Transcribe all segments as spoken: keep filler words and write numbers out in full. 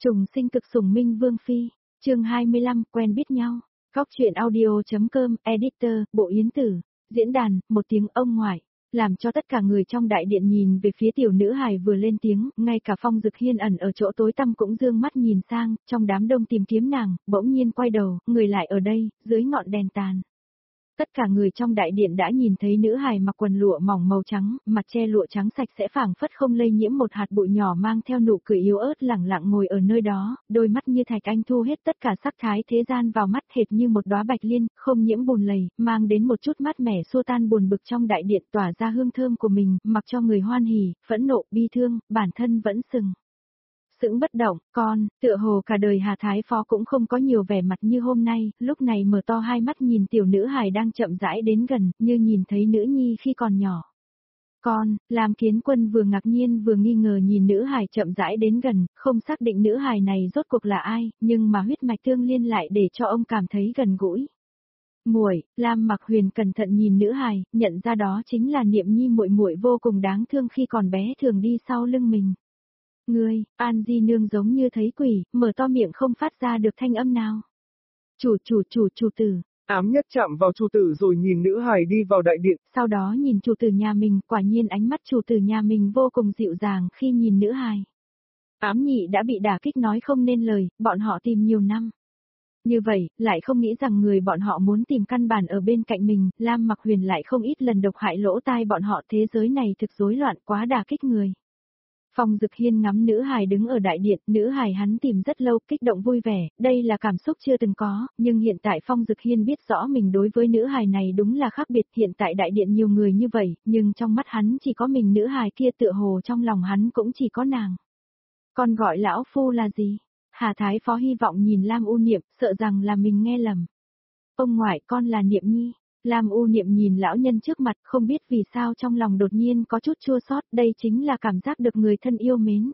Trùng sinh cực sủng minh vương phi, chương hai mươi lăm, quen biết nhau. Góc truyện audio.com, editor, Bộ Yến Tử, diễn đàn, một tiếng ông ngoại, làm cho tất cả người trong đại điện nhìn về phía tiểu nữ hài vừa lên tiếng, ngay cả Phong Dực Hiên ẩn ở chỗ tối tăm cũng dương mắt nhìn sang, trong đám đông tìm kiếm nàng, bỗng nhiên quay đầu, người lại ở đây, dưới ngọn đèn tàn. Tất cả người trong đại điện đã nhìn thấy nữ hài mặc quần lụa mỏng màu trắng, mặt che lụa trắng sạch sẽ phảng phất không lây nhiễm một hạt bụi nhỏ, mang theo nụ cười yếu ớt lẳng lặng ngồi ở nơi đó, đôi mắt như thạch anh thu hết tất cả sắc thái thế gian vào mắt, hệt như một đóa bạch liên, không nhiễm bùn lầy, mang đến một chút mát mẻ xua tan buồn bực trong đại điện, tỏa ra hương thơm của mình, mặc cho người hoan hỉ, phẫn nộ, bi thương, bản thân vẫn sừng sững bất động, con, tựa hồ cả đời Hà Thái Phó cũng không có nhiều vẻ mặt như hôm nay, lúc này mở to hai mắt nhìn tiểu nữ hài đang chậm rãi đến gần, như nhìn thấy nữ nhi khi còn nhỏ. Con, Lam Kiến Quân vừa ngạc nhiên vừa nghi ngờ nhìn nữ hài chậm rãi đến gần, không xác định nữ hài này rốt cuộc là ai, nhưng mà huyết mạch tương liên lại để cho ông cảm thấy gần gũi. Muội, Lam Mặc Huyền cẩn thận nhìn nữ hài, nhận ra đó chính là Niệm Nhi muội muội vô cùng đáng thương khi còn bé thường đi sau lưng mình. Ngươi, An Di Nương giống như thấy quỷ, mở to miệng không phát ra được thanh âm nào. Chủ chủ chủ chủ tử. Ám nhất chạm vào chủ tử rồi nhìn nữ hài đi vào đại điện. Sau đó nhìn chủ tử nhà mình, quả nhiên ánh mắt chủ tử nhà mình vô cùng dịu dàng khi nhìn nữ hài. Ám nhị đã bị đả kích nói không nên lời, bọn họ tìm nhiều năm. Như vậy, lại không nghĩ rằng người bọn họ muốn tìm căn bản ở bên cạnh mình, Lam Mặc Huyền lại không ít lần độc hại lỗ tai bọn họ, thế giới này thực rối loạn quá đả kích người. Phong Dực Hiên ngắm nữ hài đứng ở đại điện, nữ hài hắn tìm rất lâu, kích động vui vẻ, đây là cảm xúc chưa từng có, nhưng hiện tại Phong Dực Hiên biết rõ mình đối với nữ hài này đúng là khác biệt, hiện tại đại điện nhiều người như vậy, nhưng trong mắt hắn chỉ có mình nữ hài kia, tựa hồ trong lòng hắn cũng chỉ có nàng. Con gọi lão phu là gì? Hà Thái Phó hy vọng nhìn Lam U Niệm, sợ rằng là mình nghe lầm. Ông ngoại, con là Niệm Nhi. Lam U Niệm nhìn lão nhân trước mặt, không biết vì sao trong lòng đột nhiên có chút chua xót, đây chính là cảm giác được người thân yêu mến.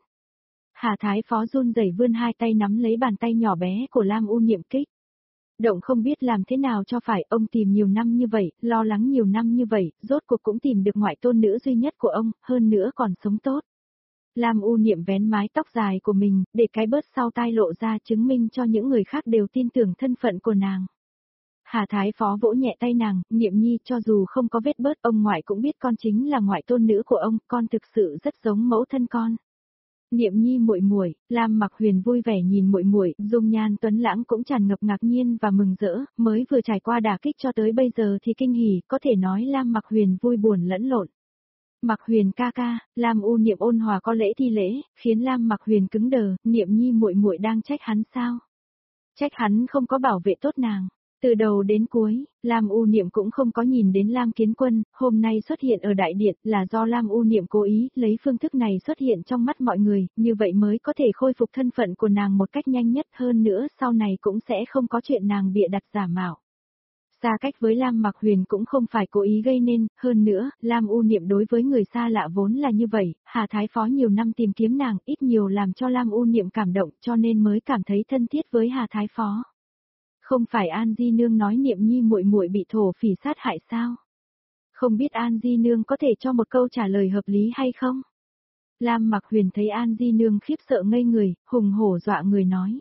Hà Thái Phó run rẩy vươn hai tay nắm lấy bàn tay nhỏ bé của Lam U Niệm kích. Động không biết làm thế nào cho phải, ông tìm nhiều năm như vậy, lo lắng nhiều năm như vậy, rốt cuộc cũng tìm được ngoại tôn nữ duy nhất của ông, hơn nữa còn sống tốt. Lam U Niệm vén mái tóc dài của mình, để cái bớt sau tai lộ ra, chứng minh cho những người khác đều tin tưởng thân phận của nàng. Hà Thái Phó vỗ nhẹ tay nàng, Niệm Nhi, cho dù không có vết bớt, ông ngoại cũng biết con chính là ngoại tôn nữ của ông, con thực sự rất giống mẫu thân con. Niệm Nhi muội muội, Lam Mặc Huyền vui vẻ nhìn muội muội, dung nhan tuấn lãng cũng tràn ngập ngạc nhiên và mừng rỡ, mới vừa trải qua đả kích cho tới bây giờ thì kinh hỉ, có thể nói Lam Mặc Huyền vui buồn lẫn lộn. Mặc Huyền ca ca, Lam U Niệm ôn hòa có lễ thi lễ, khiến Lam Mặc Huyền cứng đờ, Niệm Nhi muội muội đang trách hắn sao? Trách hắn không có bảo vệ tốt nàng. Từ đầu đến cuối, Lam U Niệm cũng không có nhìn đến Lam Kiến Quân, hôm nay xuất hiện ở đại điện là do Lam U Niệm cố ý lấy phương thức này xuất hiện trong mắt mọi người, như vậy mới có thể khôi phục thân phận của nàng một cách nhanh nhất, hơn nữa sau này cũng sẽ không có chuyện nàng bịa đặt giả mạo. Xa cách với Lam Mặc Huyền cũng không phải cố ý gây nên, hơn nữa, Lam U Niệm đối với người xa lạ vốn là như vậy, Hà Thái Phó nhiều năm tìm kiếm nàng, ít nhiều làm cho Lam U Niệm cảm động, cho nên mới cảm thấy thân thiết với Hà Thái Phó. Không phải An Di Nương nói Niệm Nhi muội muội bị thổ phỉ sát hại sao? Không biết An Di Nương có thể cho một câu trả lời hợp lý hay không? Lam Mặc Huyền thấy An Di Nương khiếp sợ ngây người, hùng hổ dọa người nói.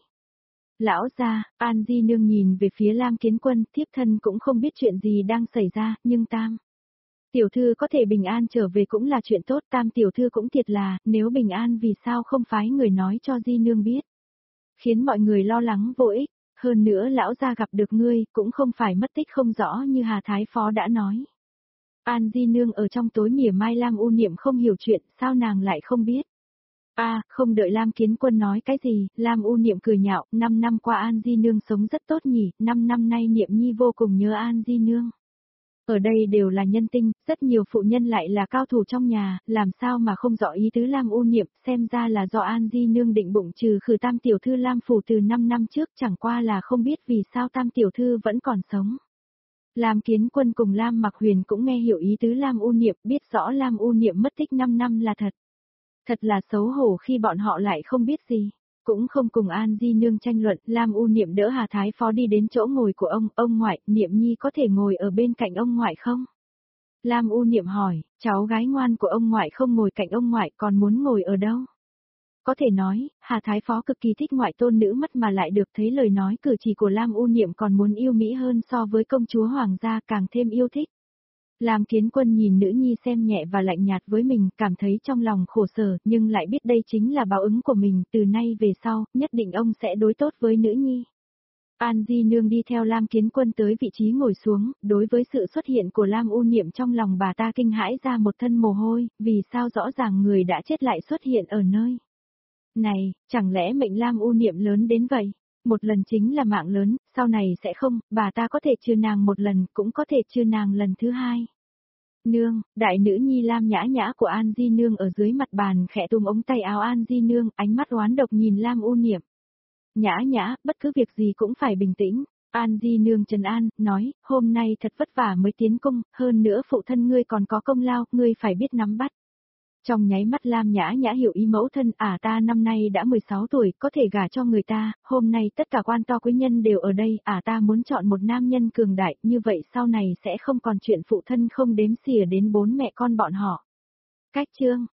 Lão gia, An Di Nương nhìn về phía Lam Kiến Quân, thiếp thân cũng không biết chuyện gì đang xảy ra, nhưng tam tiểu thư có thể bình an trở về cũng là chuyện tốt, tam tiểu thư cũng thiệt là, nếu bình an vì sao không phái người nói cho Di Nương biết. Khiến mọi người lo lắng vô ích. Hơn nữa lão gia gặp được ngươi, cũng không phải mất tích không rõ như Hà Thái Phó đã nói. An Di Nương ở trong tối mỉa mai Lam U Niệm không hiểu chuyện, sao nàng lại không biết? A, à, không đợi Lam Kiến Quân nói cái gì, Lam U Niệm cười nhạo, năm năm qua An Di Nương sống rất tốt nhỉ, năm năm nay Niệm Nhi vô cùng nhớ An Di Nương. Ở đây đều là nhân tinh, rất nhiều phụ nhân lại là cao thủ trong nhà, làm sao mà không rõ ý tứ Lam U Niệm, xem ra là do An Di Nương định bụng trừ khử tam tiểu thư Lam phủ từ năm năm trước, chẳng qua là không biết vì sao tam tiểu thư vẫn còn sống. Lam Kiến Quân cùng Lam Mặc Huyền cũng nghe hiểu ý tứ Lam U Niệm, biết rõ Lam U Niệm mất tích năm năm là thật. Thật là xấu hổ khi bọn họ lại không biết gì. Cũng không cùng An Di Nương tranh luận, Lam U Niệm đỡ Hà Thái Phó đi đến chỗ ngồi của ông, ông ngoại, Niệm Nhi có thể ngồi ở bên cạnh ông ngoại không? Lam U Niệm hỏi, cháu gái ngoan của ông ngoại không ngồi cạnh ông ngoại còn muốn ngồi ở đâu? có thể nói, Hà Thái Phó cực kỳ thích ngoại tôn nữ mất mà lại được thấy lời nói cử chỉ của Lam U Niệm còn muốn yêu Mỹ hơn so với công chúa Hoàng gia càng thêm yêu thích. Lam Kiến Quân nhìn nữ nhi xem nhẹ và lạnh nhạt với mình, cảm thấy trong lòng khổ sở, nhưng lại biết đây chính là báo ứng của mình, từ nay về sau, nhất định ông sẽ đối tốt với nữ nhi. An Di Nương đi theo Lam Kiến Quân tới vị trí ngồi xuống, đối với sự xuất hiện của Lam U Niệm trong lòng bà ta kinh hãi ra một thân mồ hôi, vì sao rõ ràng người đã chết lại xuất hiện ở nơi này, chẳng lẽ mệnh Lam U Niệm lớn đến vậy? Một lần chính là mạng lớn, sau này sẽ không, bà ta có thể trừ nàng một lần, cũng có thể trừ nàng lần thứ hai. Nương, đại nữ nhi Lam Nhã Nhã của An Di Nương ở dưới mặt bàn khẽ tung ống tay áo An Di Nương, ánh mắt oán độc nhìn Lam U Niệm. Nhã Nhã, bất cứ việc gì cũng phải bình tĩnh. An Di Nương trấn an, nói, hôm nay thật vất vả mới tiến cung, hơn nữa phụ thân ngươi còn có công lao, ngươi phải biết nắm bắt. Trong nháy mắt Lam Nhã Nhã hiểu ý mẫu thân, à ta năm nay đã mười sáu tuổi, có thể gả cho người ta, hôm nay tất cả quan to quý nhân đều ở đây, à ta muốn chọn một nam nhân cường đại, như vậy sau này sẽ không còn chuyện phụ thân không đếm xỉa đến bốn mẹ con bọn họ. Cách chương